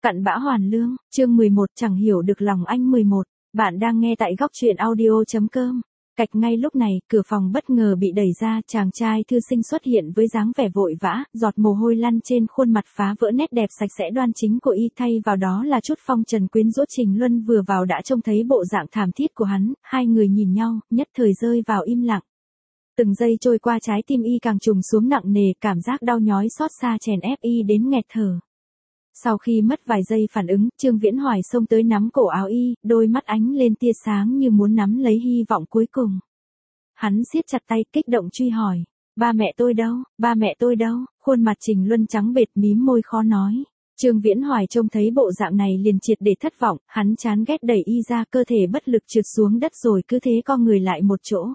Cặn bã hoàn lương, chương 11 chẳng hiểu được lòng anh 11. Bạn đang nghe tại góc truyện audio.com. Cạch ngay lúc này, cửa phòng bất ngờ bị đẩy ra, chàng trai thư sinh xuất hiện với dáng vẻ vội vã, giọt mồ hôi lăn trên khuôn mặt phá vỡ nét đẹp sạch sẽ đoan chính của y, thay vào đó là chút phong trần quyến rũ. Trình Luân vừa vào đã trông thấy bộ dạng thảm thiết của hắn, hai người nhìn nhau, nhất thời rơi vào im lặng. Từng giây trôi qua trái tim y càng trùng xuống nặng nề, cảm giác đau nhói xót xa chèn ép y đến nghẹt thở. Sau khi mất vài giây phản ứng, Trương Viễn Hoài xông tới nắm cổ áo y, đôi mắt ánh lên tia sáng như muốn nắm lấy hy vọng cuối cùng. Hắn siết chặt tay, kích động truy hỏi, ba mẹ tôi đâu, ba mẹ tôi đâu, khuôn mặt Trình Luân trắng bệch mím môi khó nói. Trương Viễn Hoài trông thấy bộ dạng này liền triệt để thất vọng, hắn chán ghét đẩy y ra, cơ thể bất lực trượt xuống đất rồi cứ thế co người lại một chỗ.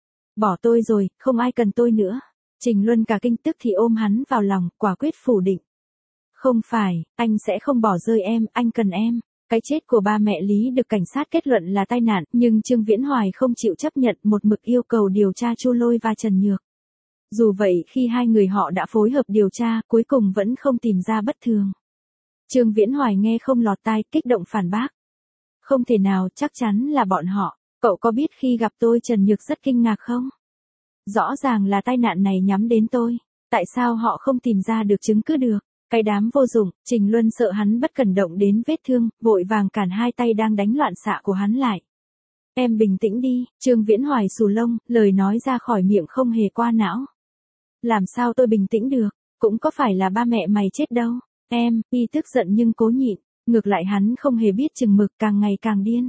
Bỏ tôi rồi, không ai cần tôi nữa. Trình Luân cả kinh tức thì ôm hắn vào lòng, quả quyết phủ định. Không phải, anh sẽ không bỏ rơi em, anh cần em. Cái chết của ba mẹ Lý được cảnh sát kết luận là tai nạn, nhưng Trương Viễn Hoài không chịu chấp nhận, một mực yêu cầu điều tra Chu Lôi và Trần Nhược. Dù vậy, khi hai người họ đã phối hợp điều tra, cuối cùng vẫn không tìm ra bất thường. Trương Viễn Hoài nghe không lọt tai, kích động phản bác. Không thể nào, chắc chắn là bọn họ. Cậu có biết khi gặp tôi Trần Nhược rất kinh ngạc không? Rõ ràng là tai nạn này nhắm đến tôi. Tại sao họ không tìm ra được chứng cứ được? Cái đám vô dụng. Trình Luân sợ hắn bất cẩn động đến vết thương, vội vàng cản hai tay đang đánh loạn xạ của hắn lại. Em bình tĩnh đi. Trương Viễn Hoài xù lông, lời nói ra khỏi miệng không hề qua não. Làm sao tôi bình tĩnh được? Cũng có phải là ba mẹ mày chết đâu. Em, y tức giận nhưng cố nhịn. Ngược lại hắn không hề biết chừng mực, càng ngày càng điên.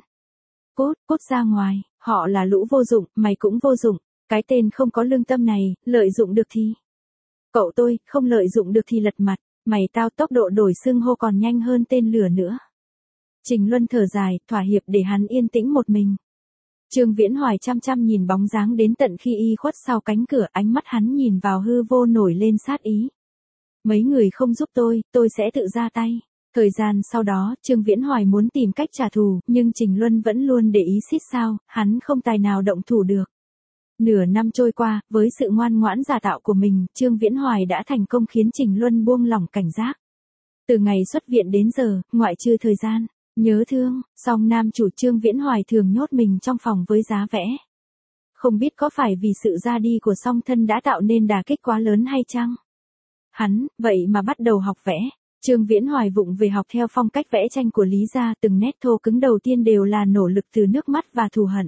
Cút ra ngoài, họ là lũ vô dụng, mày cũng vô dụng. Cái tên không có lương tâm này, lợi dụng được thì. Cậu tôi, không lợi dụng được thì lật mặt. Mày tao tốc độ đổi xưng hô còn nhanh hơn tên lửa nữa. Trình Luân thở dài, thỏa hiệp để hắn yên tĩnh một mình. Trương Viễn Hoài chăm chăm nhìn bóng dáng đến tận khi y khuất sau cánh cửa, ánh mắt hắn nhìn vào hư vô nổi lên sát ý. Mấy người không giúp tôi sẽ tự ra tay. Thời gian sau đó, Trương Viễn Hoài muốn tìm cách trả thù, nhưng Trình Luân vẫn luôn để ý xít sao, hắn không tài nào động thủ được. Nửa năm trôi qua, với sự ngoan ngoãn giả tạo của mình, Trương Viễn Hoài đã thành công khiến Trình Luân buông lỏng cảnh giác. Từ ngày xuất viện đến giờ, ngoại trừ thời gian nhớ thương, song nam chủ Trương Viễn Hoài thường nhốt mình trong phòng với giá vẽ. Không biết có phải vì sự ra đi của song thân đã tạo nên đả kích quá lớn hay chăng? Hắn, vậy mà bắt đầu học vẽ. Trương Viễn Hoài vụng về học theo phong cách vẽ tranh của Lý gia, từng nét thô cứng đầu tiên đều là nỗ lực từ nước mắt và thù hận.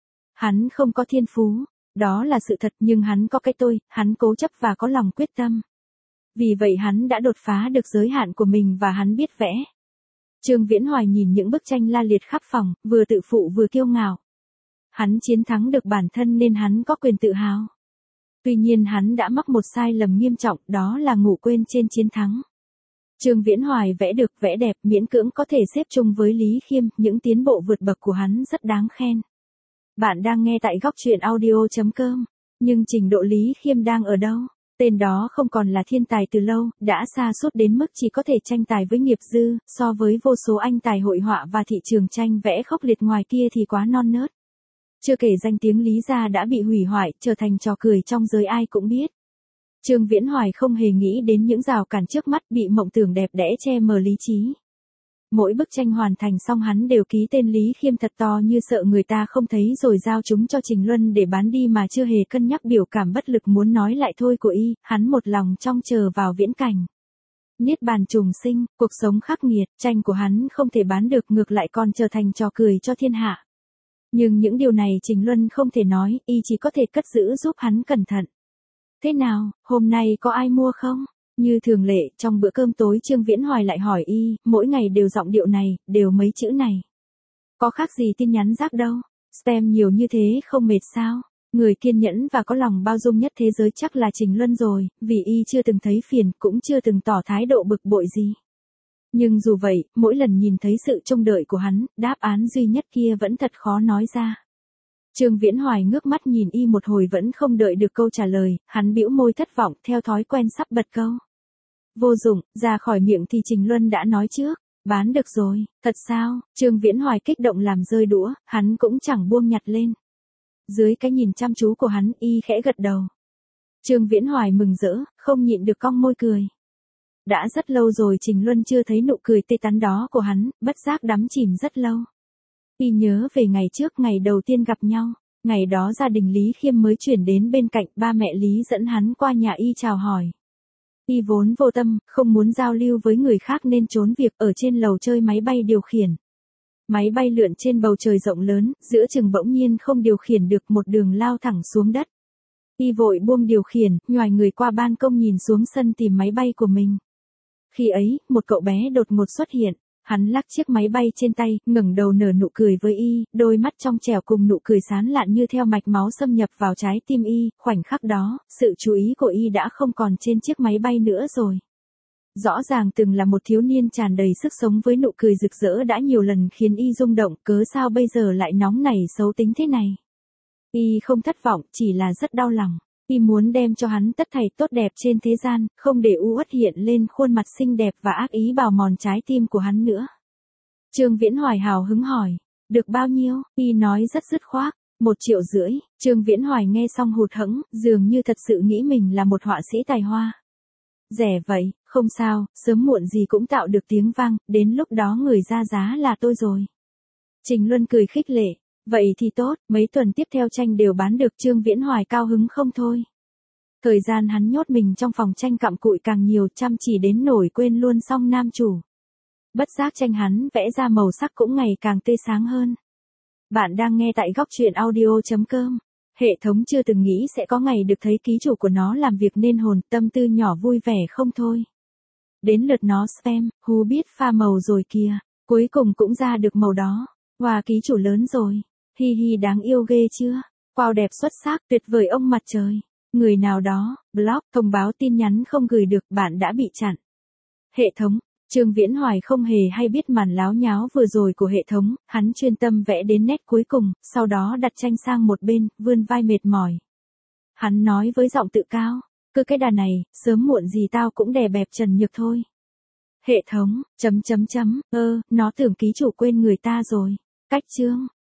Hắn không có thiên phú, đó là sự thật, nhưng hắn có cái tôi, hắn cố chấp và có lòng quyết tâm. Vì vậy hắn đã đột phá được giới hạn của mình và hắn biết vẽ. Trương Viễn Hoài nhìn những bức tranh la liệt khắp phòng, vừa tự phụ vừa kiêu ngạo. Hắn chiến thắng được bản thân nên hắn có quyền tự hào. Tuy nhiên hắn đã mắc một sai lầm nghiêm trọng, đó là ngủ quên trên chiến thắng. Trương Viễn Hoài vẽ được, vẽ đẹp, miễn cưỡng có thể xếp chung với Lý Khiêm, những tiến bộ vượt bậc của hắn rất đáng khen. Bạn đang nghe tại góc truyện audio.com. Nhưng trình độ Lý Khiêm đang ở đâu? Tên đó không còn là thiên tài từ lâu, đã sa sút đến mức chỉ có thể tranh tài với nghiệp dư, so với vô số anh tài hội họa và thị trường tranh vẽ khốc liệt ngoài kia thì quá non nớt. Chưa kể danh tiếng Lý gia đã bị hủy hoại, trở thành trò cười trong giới ai cũng biết. Trương Viễn Hoài không hề nghĩ đến những rào cản trước mắt, bị mộng tưởng đẹp đẽ che mờ lý trí. Mỗi bức tranh hoàn thành xong hắn đều ký tên Lý Khiêm thật to như sợ người ta không thấy rồi giao chúng cho Trình Luân để bán đi mà chưa hề cân nhắc biểu cảm bất lực muốn nói lại thôi của y, hắn một lòng trông chờ vào viễn cảnh. Niết bàn trùng sinh, cuộc sống khắc nghiệt, tranh của hắn không thể bán được, ngược lại còn trở thành trò cười cho thiên hạ. Nhưng những điều này Trình Luân không thể nói, y chỉ có thể cất giữ giúp hắn cẩn thận. Thế nào, hôm nay có ai mua không? Như thường lệ, trong bữa cơm tối Trương Viễn Hoài lại hỏi y, mỗi ngày đều giọng điệu này, đều mấy chữ này. Có khác gì tin nhắn rác đâu, spam nhiều như thế không mệt sao? Người kiên nhẫn và có lòng bao dung nhất thế giới chắc là Trình Luân rồi, vì y chưa từng thấy phiền, cũng chưa từng tỏ thái độ bực bội gì. Nhưng dù vậy, mỗi lần nhìn thấy sự trông đợi của hắn, đáp án duy nhất kia vẫn thật khó nói ra. Trương Viễn Hoài ngước mắt nhìn y một hồi vẫn không đợi được câu trả lời, hắn bĩu môi thất vọng, theo thói quen sắp bật câu. Vô dụng, ra khỏi miệng thì Trình Luân đã nói trước, bán được rồi, thật sao? Trương Viễn Hoài kích động làm rơi đũa, hắn cũng chẳng buông nhặt lên. Dưới cái nhìn chăm chú của hắn, y khẽ gật đầu. Trương Viễn Hoài mừng rỡ, không nhịn được cong môi cười. Đã rất lâu rồi Trình Luân chưa thấy nụ cười tươi tắn đó của hắn, bất giác đắm chìm rất lâu. Y nhớ về ngày trước ngày đầu tiên gặp nhau, ngày đó gia đình Lý Khiêm mới chuyển đến bên cạnh, ba mẹ Lý dẫn hắn qua nhà Y chào hỏi. Y vốn vô tâm, không muốn giao lưu với người khác nên trốn việc ở trên lầu chơi máy bay điều khiển. Máy bay lượn trên bầu trời rộng lớn, giữa chừng bỗng nhiên không điều khiển được, một đường lao thẳng xuống đất. Y vội buông điều khiển, nhoài người qua ban công nhìn xuống sân tìm máy bay của mình. Khi ấy, một cậu bé đột ngột xuất hiện, hắn lắc chiếc máy bay trên tay, ngẩng đầu nở nụ cười với Y, đôi mắt trong trẻo cùng nụ cười sán lạn như theo mạch máu xâm nhập vào trái tim Y, khoảnh khắc đó, sự chú ý của Y đã không còn trên chiếc máy bay nữa rồi. Rõ ràng từng là một thiếu niên tràn đầy sức sống với nụ cười rực rỡ đã nhiều lần khiến Y rung động, cớ sao bây giờ lại nóng nảy xấu tính thế này. Y không thất vọng, chỉ là rất đau lòng. Y muốn đem cho hắn tất thảy tốt đẹp trên thế gian, không để u uất hiện lên khuôn mặt xinh đẹp và ác ý bào mòn trái tim của hắn nữa. Trương Viễn Hoài hào hứng hỏi, được bao nhiêu? Y nói rất dứt khoát, 1,5 triệu. Trương Viễn Hoài nghe xong hụt hẫng, dường như thật sự nghĩ mình là một họa sĩ tài hoa. Rẻ vậy, không sao, sớm muộn gì cũng tạo được tiếng vang, đến lúc đó người ra giá là tôi rồi. Trình Luân cười khích lệ. Vậy thì tốt, mấy tuần tiếp theo tranh đều bán được. Trương Viễn Hoài cao hứng không thôi. Thời gian hắn nhốt mình trong phòng tranh cặm cụi càng nhiều, chăm chỉ đến nổi quên luôn Song nam chủ. Bất giác tranh hắn vẽ ra màu sắc cũng ngày càng tươi sáng hơn. Bạn đang nghe tại góc truyện audio.com. Hệ thống chưa từng nghĩ sẽ có ngày được thấy ký chủ của nó làm việc nên hồn, tâm tư nhỏ vui vẻ không thôi. Đến lượt nó spam, hú biết pha màu rồi kìa, cuối cùng cũng ra được màu đó. Wow, ký chủ lớn rồi. Hi hi, đáng yêu ghê chưa? Wow, đẹp xuất sắc, tuyệt vời ông mặt trời. Người nào đó, block, thông báo tin nhắn không gửi được, bạn đã bị chặn. Hệ thống, Trương Viễn Hoài không hề hay biết màn láo nháo vừa rồi của hệ thống, hắn chuyên tâm vẽ đến nét cuối cùng, sau đó đặt tranh sang một bên, vươn vai mệt mỏi. Hắn nói với giọng tự cao, cứ cái đà này, sớm muộn gì tao cũng đè bẹp Trần Nhược thôi. Hệ thống, nó tưởng ký chủ quên người ta rồi. Cách chương.